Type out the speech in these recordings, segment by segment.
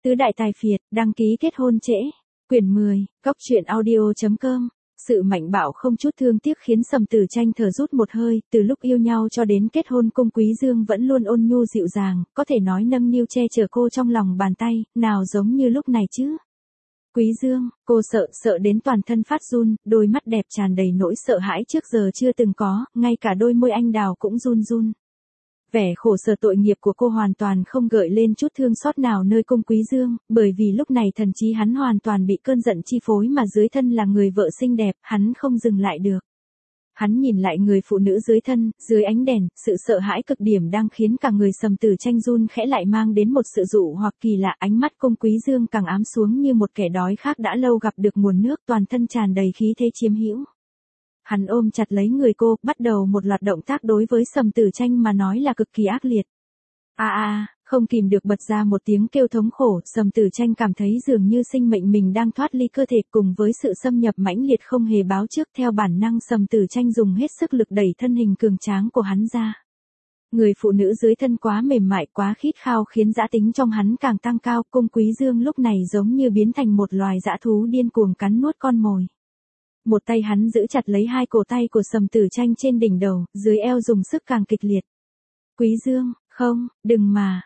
Tứ đại tài phiệt, đăng ký kết hôn trễ. Quyển 10, cóc truyện audio.com. Sự mạnh bạo không chút thương tiếc khiến Sầm Tử Tranh thở rút một hơi, từ lúc yêu nhau cho đến kết hôn Cung Quý Dương vẫn luôn ôn nhu dịu dàng, có thể nói nâng niu che chở cô trong lòng bàn tay, nào giống như lúc này chứ. Quý Dương, cô sợ đến toàn thân phát run, đôi mắt đẹp tràn đầy nỗi sợ hãi trước giờ chưa từng có, ngay cả đôi môi anh đào cũng run run. Vẻ khổ sở tội nghiệp của cô hoàn toàn không gợi lên chút thương xót nào nơi Cung Quý Dương, bởi vì lúc này thần trí hắn hoàn toàn bị cơn giận chi phối mà dưới thân là người vợ xinh đẹp, hắn không dừng lại được. Hắn nhìn lại người phụ nữ dưới thân, dưới ánh đèn, sự sợ hãi cực điểm đang khiến cả người Sầm Tử Tranh run khẽ lại mang đến một sự dụ hoặc kỳ lạ, ánh mắt Cung Quý Dương càng ám xuống như một kẻ đói khát đã lâu gặp được nguồn nước, toàn thân tràn đầy khí thế chiếm hữu. Hắn ôm chặt lấy người cô, bắt đầu một loạt động tác đối với Sầm Tử Tranh mà nói là cực kỳ ác liệt. Không kìm được bật ra một tiếng kêu thống khổ, Sầm Tử Tranh cảm thấy dường như sinh mệnh mình đang thoát ly cơ thể, cùng với sự xâm nhập mãnh liệt không hề báo trước, theo bản năng Sầm Tử Tranh dùng hết sức lực đẩy thân hình cường tráng của hắn ra. Người phụ nữ dưới thân quá mềm mại, quá khít khao khiến dã tính trong hắn càng tăng cao, Cung Quý Dương lúc này giống như biến thành một loài dã thú điên cuồng cắn nuốt con mồi. Một tay hắn giữ chặt lấy hai cổ tay của Sầm Tử Tranh trên đỉnh đầu, dưới eo dùng sức càng kịch liệt. Quý Dương, không, đừng mà,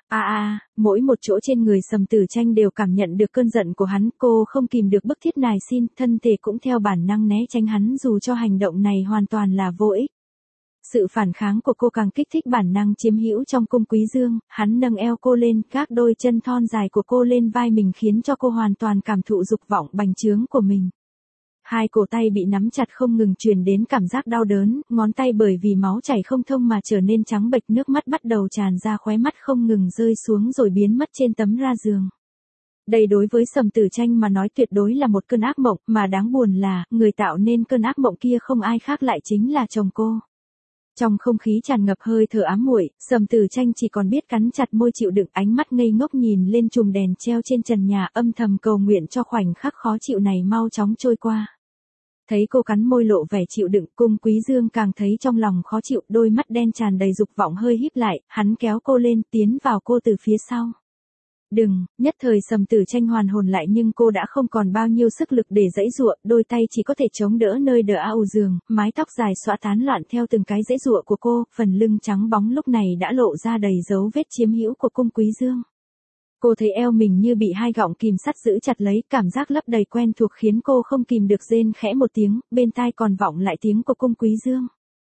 mỗi một chỗ trên người Sầm Tử Tranh đều cảm nhận được cơn giận của hắn, cô không kìm được bức thiết nài xin, thân thể cũng theo bản năng né tránh hắn dù cho hành động này hoàn toàn là vô ích. Sự phản kháng của cô càng kích thích bản năng chiếm hữu trong Cung Quý Dương, hắn nâng eo cô lên, gác đôi chân thon dài của cô lên vai mình khiến cho cô hoàn toàn cảm thụ dục vọng bành trướng của mình. Hai cổ tay bị nắm chặt không ngừng truyền đến cảm giác đau đớn, ngón tay bởi vì máu chảy không thông mà trở nên trắng bệch, nước mắt bắt đầu tràn ra khóe mắt không ngừng rơi xuống rồi biến mất trên tấm ra giường. Đây đối với Sầm Tử Tranh mà nói tuyệt đối là một cơn ác mộng, mà đáng buồn là, người tạo nên cơn ác mộng kia không ai khác lại chính là chồng cô. Trong không khí tràn ngập hơi thở ám muội, Sầm Tử Tranh chỉ còn biết cắn chặt môi chịu đựng, ánh mắt ngây ngốc nhìn lên chùm đèn treo trên trần nhà, âm thầm cầu nguyện cho khoảnh khắc khó chịu này mau chóng trôi qua. Thấy cô cắn môi lộ vẻ chịu đựng, Cung Quý Dương càng thấy trong lòng khó chịu, đôi mắt đen tràn đầy dục vọng hơi híp lại, hắn kéo cô lên, tiến vào cô từ phía sau. Đừng, nhất thời Sầm Tử Tranh hoàn hồn lại nhưng cô đã không còn bao nhiêu sức lực để giãy giụa, đôi tay chỉ có thể chống đỡ nơi đỡ ау giường, mái tóc dài xõa tán loạn theo từng cái giãy giụa của cô, phần lưng trắng bóng lúc này đã lộ ra đầy dấu vết chiếm hữu của Cung Quý Dương. Cô thấy eo mình như bị hai gọng kìm sắt giữ chặt lấy, cảm giác lấp đầy quen thuộc khiến cô không kìm được rên khẽ một tiếng, bên tai còn vọng lại tiếng của Cung Quý Dương.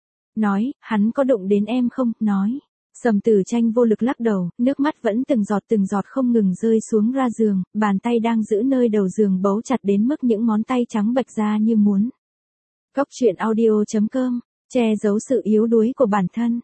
Nói, hắn có đụng đến em không, nói. Sầm Tử Tranh vô lực lắc đầu, nước mắt vẫn từng giọt không ngừng rơi xuống ra giường, bàn tay đang giữ nơi đầu giường bấu chặt đến mức những ngón tay trắng bệch ra như muốn. Cóc truyện audio.com, che giấu sự yếu đuối của bản thân.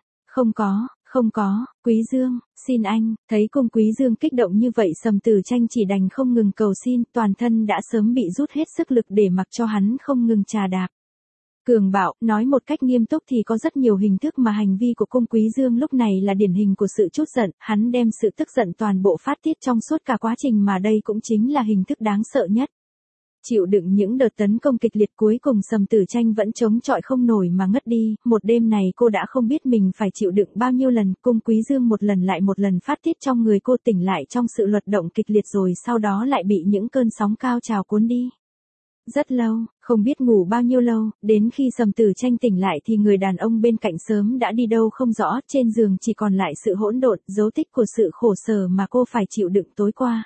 Không có, Quý Dương, xin anh, thấy Cung Quý Dương kích động như vậy Sầm Tử Tranh chỉ đành không ngừng cầu xin, toàn thân đã sớm bị rút hết sức lực để mặc cho hắn không ngừng trà đạp. Cường bạo, nói một cách nghiêm túc thì có rất nhiều hình thức mà hành vi của Cung Quý Dương lúc này là điển hình của sự trút giận, hắn đem sự tức giận toàn bộ phát tiết trong suốt cả quá trình mà đây cũng chính là hình thức đáng sợ nhất. Chịu đựng những đợt tấn công kịch liệt cuối cùng Sầm Tử Tranh vẫn chống chọi không nổi mà ngất đi, một đêm này cô đã không biết mình phải chịu đựng bao nhiêu lần, Cung Quý Dương một lần lại một lần phát tiết trong người cô, tỉnh lại trong sự luật động kịch liệt rồi sau đó lại bị những cơn sóng cao trào cuốn đi. Rất lâu, không biết ngủ bao nhiêu lâu, đến khi Sầm Tử Tranh tỉnh lại thì người đàn ông bên cạnh sớm đã đi đâu không rõ, trên giường chỉ còn lại sự hỗn độn, dấu tích của sự khổ sở mà cô phải chịu đựng tối qua.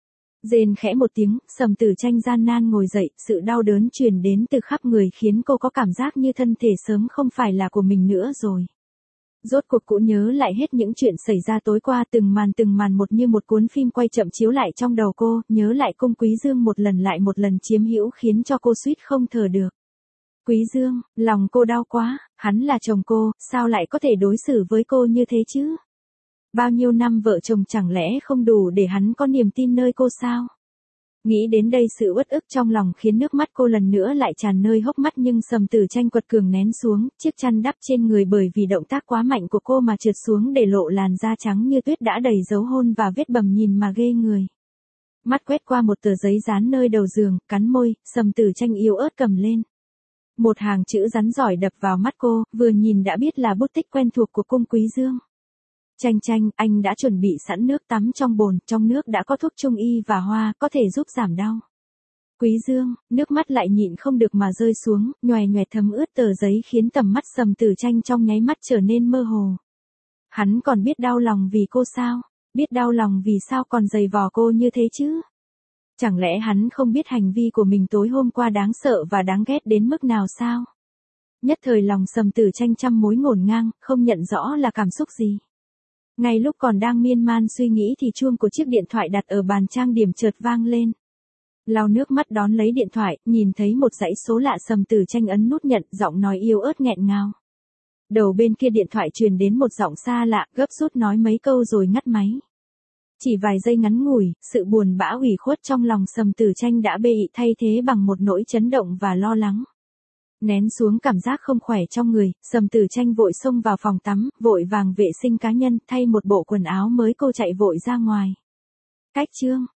Rên khẽ một tiếng, Sầm Tử Tranh gian nan ngồi dậy, sự đau đớn truyền đến từ khắp người khiến cô có cảm giác như thân thể sớm không phải là của mình nữa rồi. Rốt cuộc cũng nhớ lại hết những chuyện xảy ra tối qua, từng màn một như một cuốn phim quay chậm chiếu lại trong đầu cô, nhớ lại Cung Quý Dương một lần lại một lần chiếm hữu khiến cho cô suýt không thở được. Quý Dương, lòng cô đau quá, hắn là chồng cô, sao lại có thể đối xử với cô như thế chứ? Bao nhiêu năm vợ chồng chẳng lẽ không đủ để hắn có niềm tin nơi cô sao? Nghĩ đến đây sự uất ức trong lòng khiến nước mắt cô lần nữa lại tràn nơi hốc mắt nhưng Sầm Tử Tranh quật cường nén xuống, chiếc chăn đắp trên người bởi vì động tác quá mạnh của cô mà trượt xuống để lộ làn da trắng như tuyết đã đầy dấu hôn và vết bầm nhìn mà ghê người. Mắt quét qua một tờ giấy dán nơi đầu giường, cắn môi, Sầm Tử Tranh yếu ớt cầm lên. Một hàng chữ rắn giỏi đập vào mắt cô, vừa nhìn đã biết là bút tích quen thuộc của Cung Quý Dương. Chanh chanh, anh đã chuẩn bị sẵn nước tắm trong bồn, trong nước đã có thuốc trung y và hoa, có thể giúp giảm đau. Quý Dương, nước mắt lại nhịn không được mà rơi xuống, nhoè nhoẹt thấm ướt tờ giấy khiến tầm mắt Sầm Tử Tranh trong nháy mắt trở nên mơ hồ. Hắn còn biết đau lòng vì cô sao? Biết đau lòng vì sao còn giày vò cô như thế chứ? Chẳng lẽ hắn không biết hành vi của mình tối hôm qua đáng sợ và đáng ghét đến mức nào sao? Nhất thời lòng Sầm Tử Tranh trăm mối ngổn ngang, không nhận rõ là cảm xúc gì. Ngay lúc còn đang miên man suy nghĩ thì chuông của chiếc điện thoại đặt ở bàn trang điểm chợt vang lên. Lau nước mắt đón lấy điện thoại, nhìn thấy một dãy số lạ, Sầm Tử Tranh ấn nút nhận, giọng nói yếu ớt nghẹn ngào. Đầu bên kia điện thoại truyền đến một giọng xa lạ, gấp rút nói mấy câu rồi ngắt máy. Chỉ vài giây ngắn ngủi, sự buồn bã ủy khuất trong lòng Sầm Tử Tranh đã bị thay thế bằng một nỗi chấn động và lo lắng. Nén xuống cảm giác không khỏe trong người, Sầm Tử Tranh vội xông vào phòng tắm, vội vàng vệ sinh cá nhân, thay một bộ quần áo mới cô chạy vội ra ngoài. Cách chương